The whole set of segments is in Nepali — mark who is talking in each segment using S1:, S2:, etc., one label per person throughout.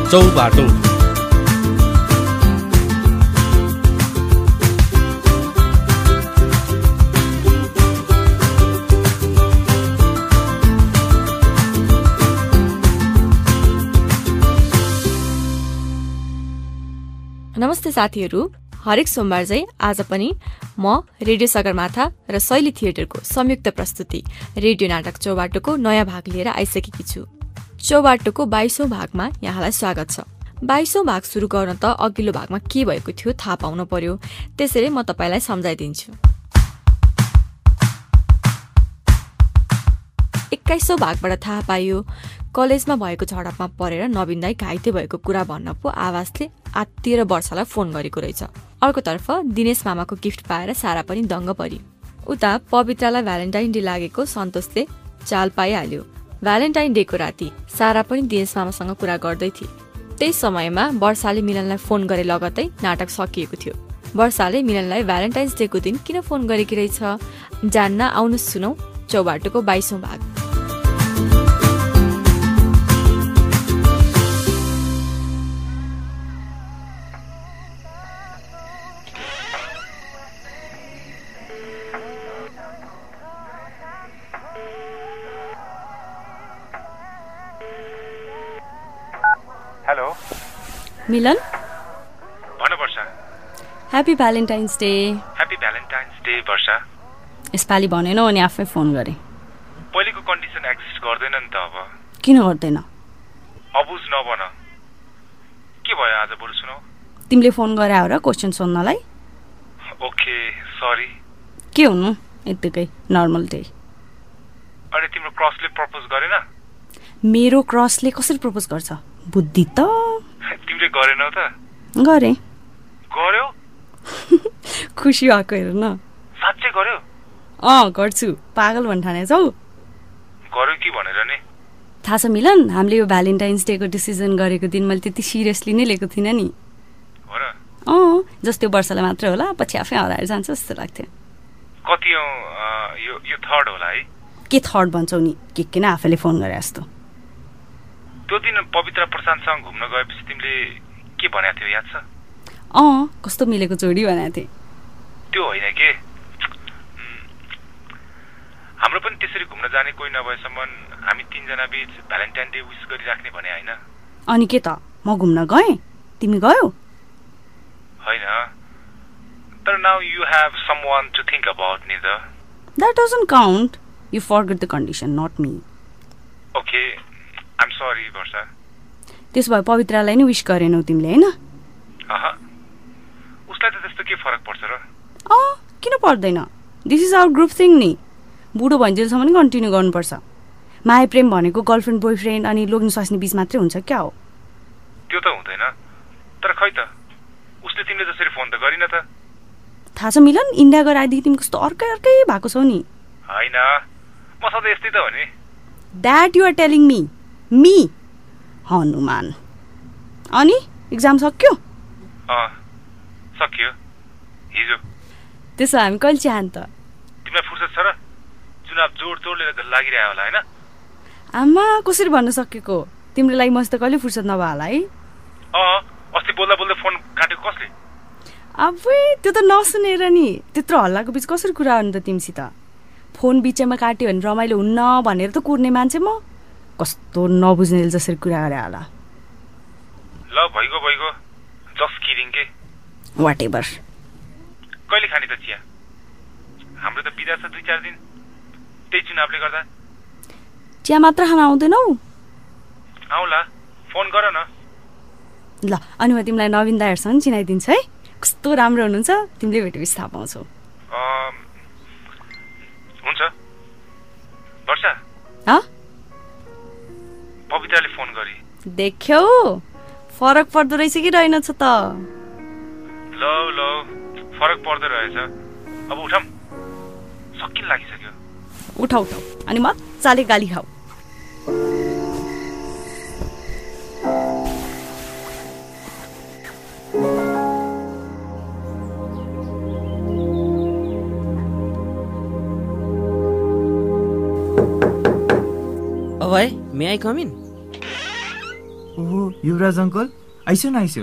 S1: चौबाटो।
S2: नमस्ते साथीहरू, हरेक सोमबार चाहिँ आज पनि म रेडियो सगरमाथा र शैली थिएटरको संयुक्त प्रस्तुति रेडियो नाटक चौबाटोको नयाँ भाग लिएर आइसकेकी छु। चौबाटोको 22औं भागमा यहाँलाई स्वागत छ। 22औं भाग सुरु गर्न त अघिल्लो भागमा के भएको थियो थाहा पाउन पर्यो, त्यसैले म तपाईलाई सम्झाइदिन्छु। 21औं भागबाट थाहा पाइयो कलेजमा भएको झडपमा परेर नवीन दाई घाइते भएको कुरा भन्न पो आवाजले आत्तिएर वर्षालाई फोन गरेको रहेछ। अर्कोतर्फ दिनेश मामाको गिफ्ट पाएर सारा पनि दङ्ग परी। उता पवित्रालाई भ्यालेन्टाइन डे लागेको सन्तोषले चाल पाइहाल्यो। भ्यालेन्टाइन डेको राति सारा पनि दिनेश मामासँग कुरा गर्दै थिए। त्यही समयमा वर्षाले मिलनलाई फोन गरे लगतै नाटक सकिएको थियो। वर्षाले मिलनलाई भ्यालेन्टाइन्स डेको दिन किन फोन गरेकी रहेछ जान्न आउनु सुनौ चौबाटोको 22औं भाग।
S3: हेलो
S4: मिलन,
S3: भन Barsha.
S4: Happy Valentine's Day.
S3: Happy Valentine's Day Barsha.
S4: यसपालि भनेन अनि आफै फोन गरे।
S3: पहिलेको कन्डिसन एक्जिस्ट गर्दैन नि त अब।
S4: किन गर्दैन?
S3: अबुझ नबन। के भयो आज बरु सुनाउ।
S4: तिमीले फोन गरे हो र क्वेशन सोध्नलाई?
S3: Okay sorry.
S4: के हुनु, यतिकै नर्मल डे।
S3: अनि तिम्रो क्रसले प्रपोज गरेन?
S4: मेरो क्रसले कसरी प्रपोज गर्छ? बुद्धि त
S3: तिमीले गरेनौ त?
S4: गरे।
S3: गर्यो?
S4: खुसी भएको हेर न।
S3: साच्चै गर्यो?
S4: गर्छु। पागल भन्ठानेछौ?
S3: गर्यो कि भनेर नि।
S4: थाहा छ मिलन, हामीले यो भ्यालेन्टाइन्स डेको डिसिजन गरेको दिन मैले त्यति सिरियसली नै लिएको थिइनँ नि।
S3: हो र?
S4: जस्तै वर्षलाई मात्र होला, पछि आफै हराएर जान्छ जस्तो लाग्थ्यो।
S3: कति यो थर्ड होला है?
S4: के थर्ड भन्छौ नि, के न आफैले फोन गरे जस्तो।
S3: त्यो दिन पवित्र प्रशान्तसँग घुम्न गएपछि तिमीले के भनेको थियो याद छ?
S4: कस्तो मिलेको जोडी भनेको थिएँ।
S3: त्यो होइन के, हाम्रो पनि त्यसरी घुम्न जाने कोही नभएसम्म हामी तीनजना बीच भ्यालेन्टाइन डे विश गरिराख्ने भने होइन?
S4: अनि के त, म घुम्न गएँ, तिमी गयौ?
S3: होइन, तर now you have someone to think about नि त।
S4: That doesn't count. You forget the condition, not me.
S3: Okay, I'm sorry, वर्षा।
S4: त्यसो भए पवित्रालाई नि विश गरेनौ तिमीले, हैन?
S3: उसलाई त त्यस्तो के फरक पर्छ र?
S4: किन पर्दैन? This is our group thing नि। बुढो भइन्जेलसम्म नि कन्टिन्यू गर्नुपर्छ। माया प्रेम भनेको गर्लफ्रेन्ड बोयफ्रेन्ड अनि लोग्ने स्वास्नी बीच मात्रै हुन्छ क्या हो?
S3: त्यो त हुँदैन, तर खै त उसले तिमीले जसरी फोन त गरिन त।
S4: थाहा छ मिलन, इन्डिया गएर आएदेखि तिमी कस्तो अर्कै भएको छौ नि।
S3: होइन, म सधैँ यस्तै त हो नि।
S4: That you are telling me Hanuman. अनि एक्जाम सक्यो?
S3: सक्यो हिजो।
S4: त्यसो हामी कहिले चाहन्छ त?
S3: तिमीलाई फुर्सद छ र? चुनाव जोडले लागिरह्यो होला हैन?
S4: आमा कसरी भन्न सकेको? तिम्रो लागि मस्त कहिले फुर्सद नभयो होला है?
S3: अस्ति बोल्दा फोन काटेको कसले?
S4: अबे त्यो त नसुनेर नि, त्यत्रो हल्लाको बीच कसरी कुरा गर्नु त तिमीसित? फोन बिचमा काट्यो भने रमाइलो हुन्न भनेर त कुर्ने मान्छे म। कस्तो नबुझ्ने जसरी कुरा गरे होला।
S3: ल भइगयो, जस्ट किडिङ के।
S4: Whatever.
S3: कहिले खाने त चिया? हाम्रो त बिदा छ 2-4 दिन, त्यही चुनावले गर्दा।
S4: चिया मात्र खान आउँदैनौ?
S3: आउला, फोन गर न।
S4: ल अनि म तिमीलाई नवीन दाइहरुसँग चिनाइदिन्छु है। कस्तो राम्रो हुनुहुन्छ, तिमीले भेटेपछि थाहा पाउँछौ।
S3: हुन्छ वर्षा। पवित्राले फोन गरी।
S4: देख्यौ, फरक पर्दो रहेछ कि रहेनछ त?
S3: ल फरक पर्दो रहेछ। अब उठम, सकिन लागिसक्यो।
S4: उठाउ अनि मजाले गाली खाऊ।
S1: Why? May I come in? ओहो युवराज अङ्कल आइसो न आइसो।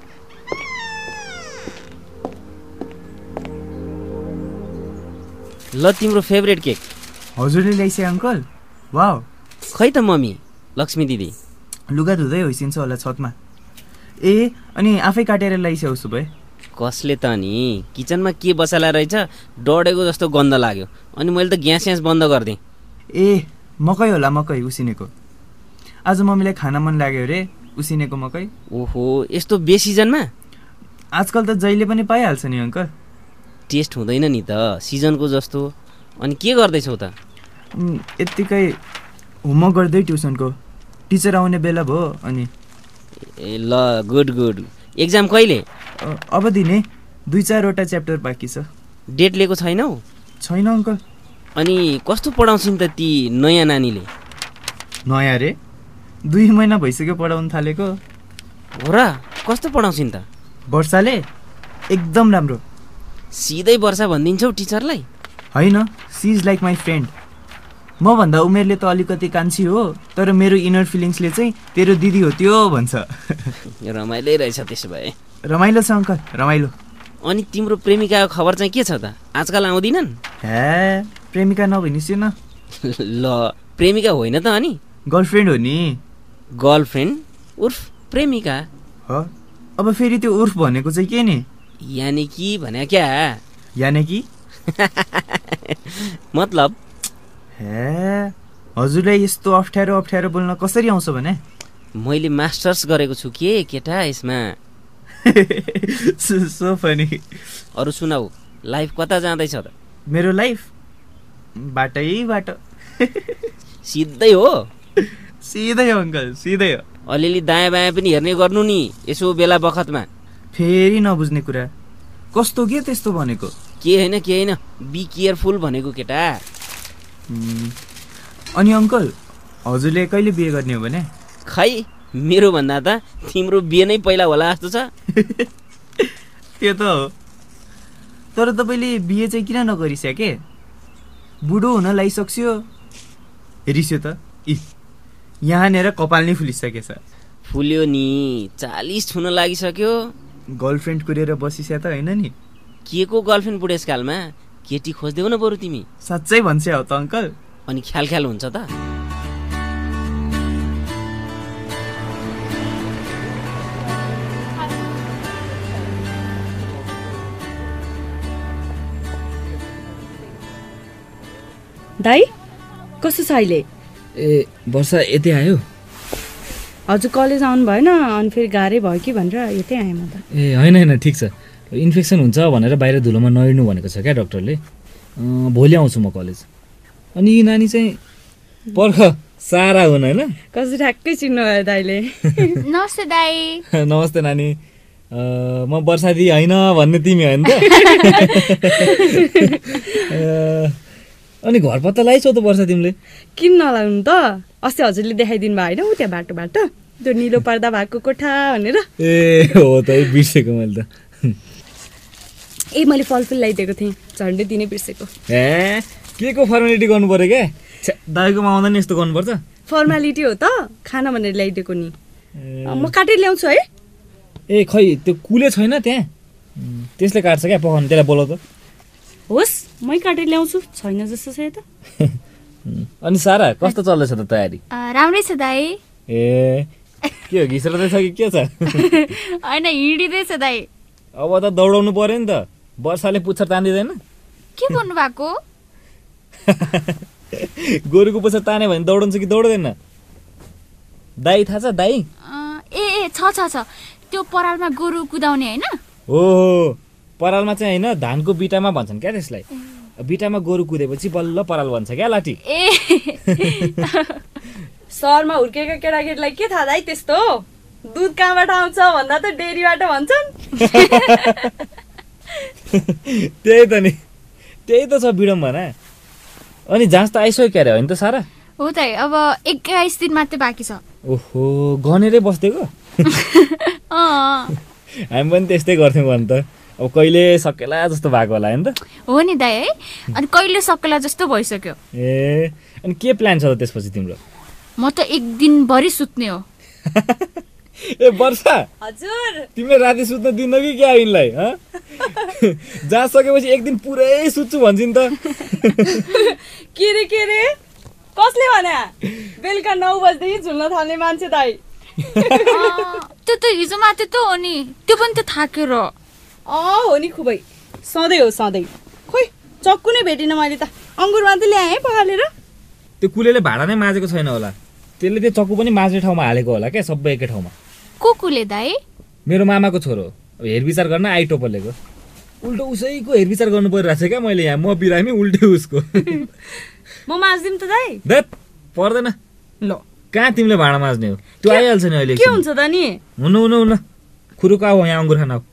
S5: ल तिम्रो फेभरेट केक।
S1: हजुरले ल्याइसे अङ्कल? वाउ।
S5: खै त मम्मी लक्ष्मी दिदी?
S1: लुगा धुँदै होइसिन्छ होला छतमा। ए अनि आफै काटेर ल्याइसे उसो भए?
S5: कसले त नि किचनमा के बसाला रहेछ डढेको जस्तो गन्ध लाग्यो अनि मैले त ग्यास बन्द गरिदिएँ।
S1: ए मकै होला मकै उसिनेको। आज मम्मीलाई खान मन लाग्यो रे उसिनेको मकै।
S5: ओहो यस्तो बेसिजनमा?
S1: आजकल त जहिले पनि पाइहाल्छ नि अङ्कल।
S5: टेस्ट हुँदैन नि त सिजनको जस्तो। अनि के गर्दैछौ त?
S1: यत्तिकै होमवर्क गर्दै ट्युसनको। टिचर आउने बेला भयो अनि।
S5: ए ल गुड गुड। एक्जाम कहिले?
S1: अब दिने 2-4वटा च्याप्टर बाँकी छ।
S5: डेट लिएको छैनौ?
S1: छैन अङ्कल।
S5: अनि कस्तो पढाउँछिन् त ती नयाँ नानीले?
S1: नयाँ रे 2 महिना भइसक्यो पढाउन थालेको।
S5: हो र कस्तो पढाउँछिन् त?
S1: वर्षाले एकदम राम्रो।
S5: सिधै वर्षा भनिदिन्छौ टिचरलाई?
S1: होइन she is like my friend. मभन्दा उमेरले त अलिकति कान्छी हो तर मेरो इनर फिलिङ्सले चाहिँ तेरो दिदी हो त्यो भन्छ।
S5: रमाइलै रहेछ त्यसो भए।
S1: रमाइलो छ अङ्कल रमाइलो।
S5: अनि तिम्रो प्रेमिकाको खबर चाहिँ के छ त? आजकल आउँदिनन्?
S1: हे प्रेमिका नभनिस् न।
S5: ल प्रेमिका होइन त अनि?
S1: गर्लफ्रेन्ड हो नि।
S5: गर्लफ्रेन्ड उर्फ प्रेमिका?
S1: हो अब फेरि त्यो उर्फ भनेको चाहिँ के नि?
S5: यानि कि भने क्या?
S1: यानि कि
S5: मतलब?
S1: हे हजुरलाई यस्तो अप्ठ्यारो बोल्न कसरी आउँछ भने?
S5: मैले मास्टर्स गरेको छु के केटा यसमा।
S1: So funny.
S5: अरू सुनाऊ लाइफ कता जाँदैछ त?
S1: मेरो लाइफ बाटो।
S5: सिधै हो?
S1: सिधै हो अङ्कल सिधै हो।
S5: अलिअलि दायाँ बायाँ पनि हेर्ने गर्नु नि यसो बेला बखतमा।
S1: फेरि नबुझ्ने कुरा कस्तो के त्यस्तो भनेको?
S5: के होइन बी केयरफुल भनेको केटा।
S1: अनि अङ्कल हजुरले कहिले बिहे गर्ने हो भने?
S5: खै मेरो भन्दा त तिम्रो बिहे नै पहिला होला जस्तो छ।
S1: त्यो त हो तर तपाईँले बिहे चाहिँ किन नगरिसके? बुढो हुन लागिसक्यो। हेरिस्यो त यहाँनिर कपाल नै फुलिसकेछ।
S5: फुल्यो नि 40 छुन लागिसक्यो।
S1: गर्लफ्रेन्ड कुरेर बसिस्या त होइन नि?
S5: के को गर्लफ्रेन्ड बुढेसकालमा? केटी खोज्दैौ न बरु तिमी?
S1: साँच्चै भन्छ हो त अङ्कल?
S5: अनि ख्याल हुन्छ त?
S4: दाइ कस्तो छ अहिले?
S6: ए वर्षा यतै आयो?
S4: हजुर कलेज आउनु भएन अनि फेरि गाह्रै भयो कि भनेर यतै आएँ म त।
S6: ए होइन ठिक छ इन्फेक्सन हुन्छ भनेर बाहिर धुलोमा नहिँड्नु भनेको छ क्या डक्टरले। भोलि आउँछु म कलेज। अनि यी नानी चाहिँ पर्ख सारा हुन् होइन?
S4: कसरी ठ्याक्कै चिन्नु भयो दाइले।
S7: नमस्ते दाइ।
S6: नमस्ते नानी। म वर्षा दिदी होइन भन्ने तिमी होइन त? अनि घर पत्ता लगाइछौ त वर्षा तिमीले?
S4: किन नलाउनु त? अस्ति हजुरले देखाइदिनु भयो होइन त्यहाँ बाटो त्यो निलो पर्दा भएको कोठा भनेर।
S6: ए हो त बिर्सेको मैले त।
S4: ए मैले फलफुल ल्याइदिएको थिएँ झन्डै दिनै बिर्सेको।
S6: ए के को फर्मालिटी गर्नु पर्यो क्या? दाइकोमा आउँदा नि यस्तो गर्नुपर्छ?
S4: फर्मालिटी हो त खाना भनेर ल्याइदिएको नि। म काटेर ल्याउँछु है।
S6: ए खै त्यो कुले छैन त्यहाँ? त्यसले काट्छ क्या पकाउनु। त्यसलाई बोलाउ त।
S4: होस् मै काटेर ल्याउँछु छैन जस्तो छ त।
S6: अनि सारा कस्तो चल्दैछ त तयारी?
S7: राम्रै छ दाइ।
S6: ए के हो घिस्रदैछ कि के छ?
S7: होइन हिँडिँदैछ दाइ।
S6: अब त दौडाउनु पर्यो नि त। वर्षाले पुच्छर तानिँदैन?
S7: के भन्नु भएको?
S6: गोरुको पुच्छर तान्यो भने दौडन्छ कि दौड्दैन? दाइ थाहा छ दाइ?
S7: ए छ त्यो परालमा गोरु कुदाउने होइन?
S6: हो परालमा चाहिँ होइन धानको बिटामा भन्छन् क्या त्यसलाई। बिटामा गोरु कुदेपछि बल्ल पराल भन्छ क्या लाठी।
S7: ए
S4: सहरमा हुर्केका केटाकेटीलाई के थाहा दाइ त्यस्तो? दुध कहाँबाट आउँछ भन्दा त डेरीबाट भन्छन्।
S6: त्यही त नि त्यही त छ विडम्बना। अनि जाँच त आइसक्यो क्यारे होइन त सारा?
S7: हो दाइ अब 21 दिन मात्रै बाँकी छ।
S6: ओहो गनेरै बस्देको? हामी पनि त्यस्तै गर्थ्यौँ भने त। अब कहिले सकेला जस्तो भएको होला होइन त?
S7: हो नि दाइ है। अनि कहिले सकेला जस्तो भइसक्यो।
S6: ए अनि के प्लान छ त त्यसपछि तिम्रो?
S7: म त एक दिनभरि सुत्ने हो।
S6: ए वर्षा
S4: हजुर
S6: तिमीले राति सुत्न दिन्न कि क्या यिनलाई जहाँ सकेपछि एक दिन पुरै सुत्छु भन्छ नि त
S4: के रे कसले भने बेलुका 9 बजेदेखि झुल्न थाल्ने मान्छे दाइ
S7: त्यो त हिजो माथि त हो नि त्यो पनि त थाकेर
S4: हो नि खुबै सधैँ हो सधैँ खोइ चक्कु नै भेटिन मैले त अङ्गुर मात्रै ल्याएँ पखालेर
S6: त्यो कुलेले भाडा नै माझेको छैन होला त्यसले त्यो चक्कु पनि माझ्ने ठाउँमा हालेको होला क्या सबै एकै ठाउँमा
S7: को कुले दाइ
S6: मेरो मामाको छोरो अब हेरविचार गर्न आइटो पलेको उल्टो उसैको हेरविचार गर्नु परिरहेको छ क्या मैले यहाँ म बिरामी उल्टै उसको
S4: म माझ्दिम त दाइ
S6: देत पर्दैन
S4: ल
S6: कहाँ तिमीले भाडा माझ्ने हो त्यो आइहाल्छ नि अहिले
S4: के हुन्छ त नि
S6: हुनु खुरुका हो यहाँ अङ्गुर खाना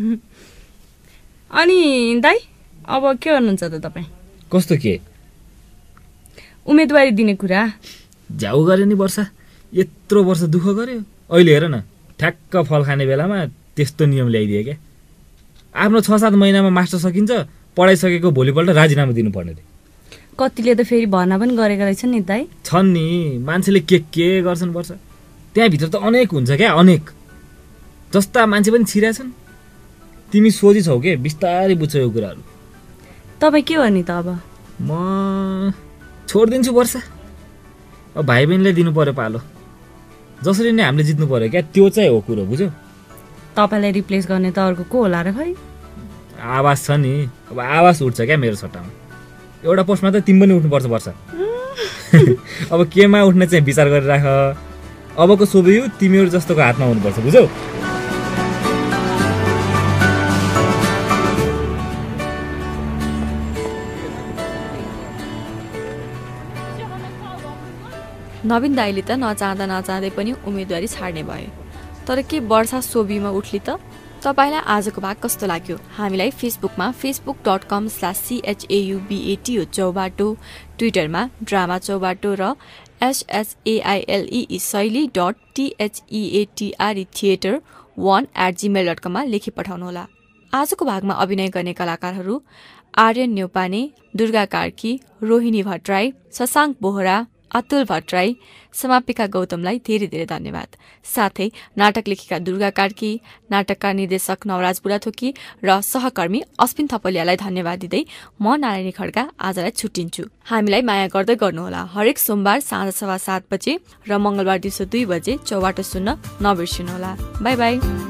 S4: अनि दाइ अब के गर्नुहुन्छ त तपाईँ
S6: कस्तो के
S4: उम्मेदवारी दिने कुरा
S6: झ्याउ गरे नि वर्षा यत्रो वर्ष दुःख गर्यो अहिले हेर न ठ्याक्क फल खाने बेलामा त्यस्तो नियम ल्याइदिए क्या आफ्नो 6-7 महिनामा मास्टर सकिन्छ पढाइसकेको भोलिपल्ट राजीनामा दिनुपर्ने रे
S4: कतिले त फेरि भर्ना पनि गरेका रहेछन् नि दाइ
S6: छन् नि मान्छेले के गर्छन् वर्ष त्यहाँभित्र त अनेक हुन्छ क्या अनेक जस्ता मान्छे पनि छिराछन् तिमी सोझी छौ के बिस्तारै बुझ्छौ यो कुराहरू
S4: तपाईँ के गर्ने त अब
S6: म छोडिदिन्छु वर्षा अब भाइ बहिनीलाई दिनु पर्यो पालो जसरी नै हामीले जित्नु पर्यो क्या त्यो चाहिँ हो कुरो बुझ्यौ
S4: तपाईँलाई रिप्लेस गर्ने त अर्को को होला र खै
S6: आवाज छ नि अब आवाज उठ्छ क्या मेरो सट्टामा एउटा पोस्टमा त तिमी पनि उठ्नुपर्छ वर्षा अब केमा उठ्ने चाहिँ विचार गरिराख अबको सोभियु तिमीहरू जस्तोको हातमा हुनुपर्छ बुझ्यौ
S2: नवीन दाइले त नचाहँदै पनि उम्मेदवारी छाड्ने भयो तर के वर्षा सोबीमा उठली त तपाईलाई आजको भाग कस्तो लाग्यो हामीलाई फेसबुकमा facebook.com/CHAUBATO चौबाटो ट्विटरमा ड्रामा चौबाटो र shaile.theater1@gmail.com मा लेखी पठाउनुहोला आजको भागमा अभिनय गर्ने कलाकारहरू आर्यन न्यौपाने दुर्गा कार्की रोहिणी भट्टराई शशाङ्क बोहरा अतुल भट्टराई समापिका गौतमलाई धेरै धेरै धन्यवाद साथै नाटक लेखिका दुर्गा कार्की नाटकका निर्देशक नवराज बुढाथोकी र सहकर्मी अश्विन थपलियालाई धन्यवाद दिँदै म नारायणी खड्का आजलाई छुट्टिन्छु हामीलाई माया गर्दै गर्नुहोला हरेक सोमबार साँझ 7:15 बजे र मंगलबार दिउँसो 2 बजे चौबाटो सुन्न नबिर्सिनुहोला बाई बाई